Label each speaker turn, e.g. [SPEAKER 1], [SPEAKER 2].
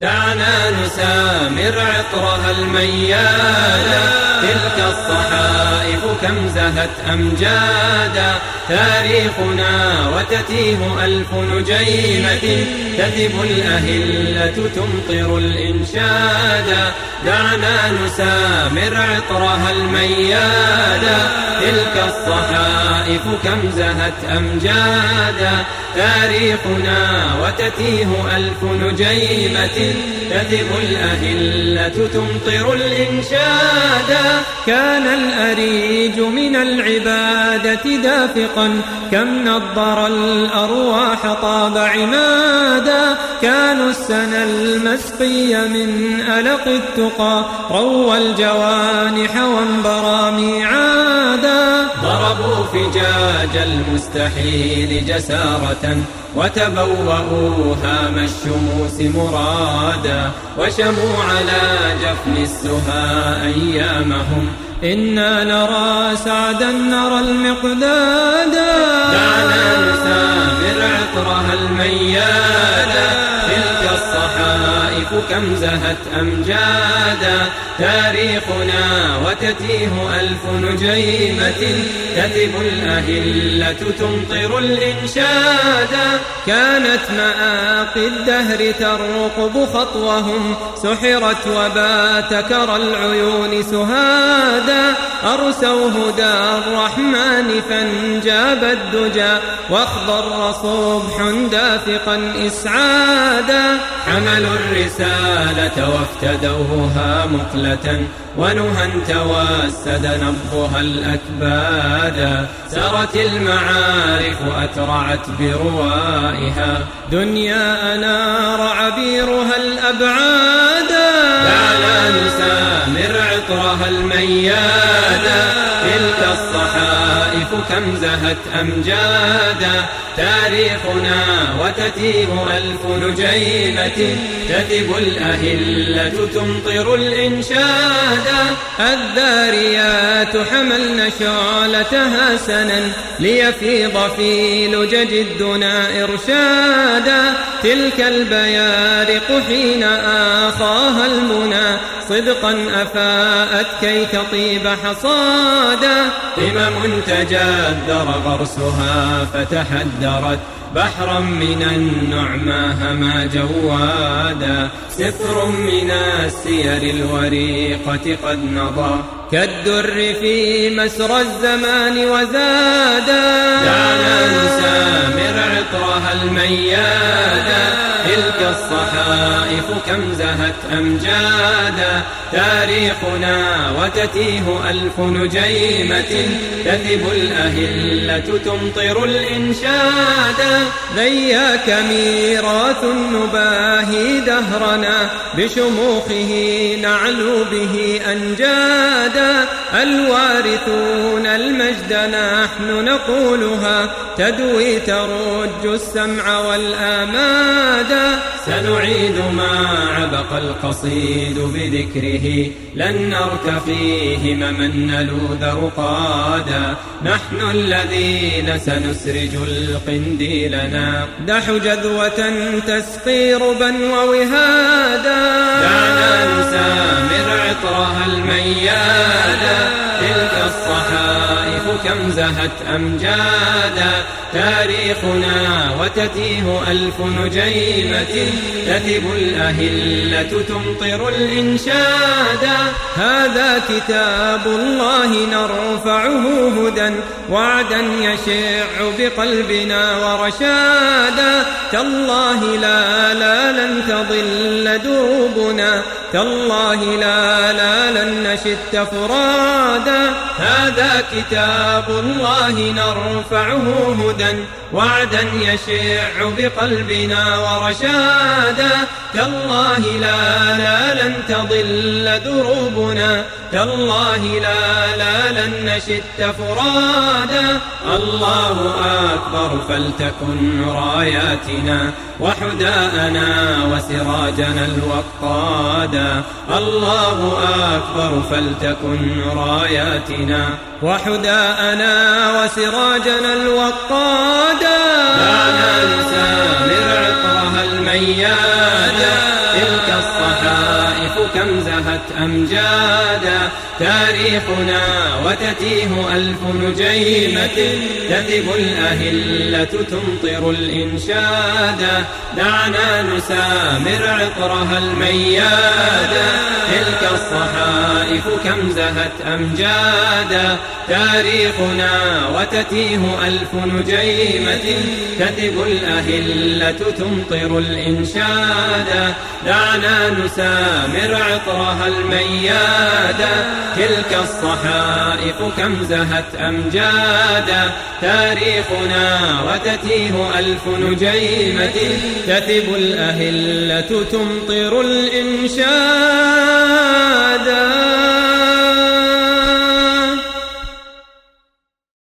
[SPEAKER 1] دعنا نسامر عطرها الميادا، تلك الصحائف كم زهت أمجادا، تاريخنا وتتيه ألف نجيمة، تذب الأهلة تمطر الإنشادا. دعنا نسامر عطرها الميادا، تلك الصحائف كم زهت أمجادا، تاريخنا وتتيه ألف نجيمة، تذب الأهلة تمطر الإنشادا. كان الأريج من العبادة دافقا، كم نضر الأرواح طاب عمادا، كانوا السنى المسقي من ألق التقى، روى الجوانح وانبرى ميعادا. ضربوا فجاج المستحيل جسارة، وتبوأوا هام الشموس مرادا، وشموا على جفن السها أيامهم، إنا نرى سعدا نرى المقدادا. دعنا نسامر عطرها الميادا، تلك الصحائف كم زهت أمجادا، تاريخنا وتتيه ألف نجيمة، تذب الأهلة تمطر الإنشادا. كانت مآقي الدهر ترقب خطوهم، سحرت وبات كرى العيون سهادا، أرسوا هدى الرحمن فانجاب الدجى، واخضر صبح دافقا إسعادا. حملوا الرسالة وافتدوها مقلة، ونهى توسد نبضها الأكبادا، سرت المعارف أترعت بروائها، دنيا أنار عبيرها الأبعادا. دعنا نسامر عطرها الميادا، تلك الصحائف كم زهت أمجادا، تاريخنا وتتيه ألف نجيمة، تذب الأهلة تمطر الإنشادا. الذاريات حملن شعلتها سنا، ليفيض في لجج الدنا إرشادا، تلك البيارق حين آخاها المنى، صدقا أفاءت كي تطيب حصادا. همم تجذر غرسها فتحدرت، بحرا من النعمى هما جوادا، سفر من السير الوريقة قد نضى، كالدر في مسرى الزمان وزادا. دعنا نسامر عطرها الميادا، تلك الصحائف كم زهت أمجادا، تاريخنا وتتيه ألف نجيمة، تذب الأهلة تمطر الإنشادا. ذياك ميراث نباهي دهرنا، بشموخه نعلو به أنجادا، الوارثون المجد نحن نقولها، تدوي ترج السمع والآمادا. سنعيد ما عبق القصيد بذكره، لن نرتقيه ممن نلوذ رقادا، نحن الذين سنسرج القنديلنا، دح جذوة تسقي ربا ووهادا. دعنا نسامر عطرها الميادا، تلك الصحائف كم زهت أمجادا، تاريخنا وتتيه ألف نجيمة، تذب الأهلة تمطر الإنشادا. هذا كتاب الله نرفعه هدى، وعدا يشع بقلبنا ورشادا، تالله لا لن تضل دروبنا، تالله لا لن نشت فرادا. هذا كتاب الله نرفعه هدى، وعدا يشع بقلبنا ورشادا، تالله لا لن تضل دروبنا، تالله لا لن نشت فرادا. الله أكبر فلتكن راياتنا، وحداءنا وسراجنا الوقادا، الله أكبر فلتكن راياتنا، وحداءنا وسراجنا الوقادا. دعنا نسامر عطرها الميادا، تلك أمجادا تاريخنا وتتيه ألف نجيمة تذب الأهلة تمطر الإنشادا دعنا نسامر عطرها الميادا تلك الصحائف كم زهت أمجادا تاريخنا وتتيه ألف نجيمة تذب الأهلة تمطر الإنشادا دعنا نسامر عطرها الميادا تلك الصحائف كم زهت أمجادا تاريخنا وتتيه ألف نجيمة تثب الأهلة تمطر الإنشادا.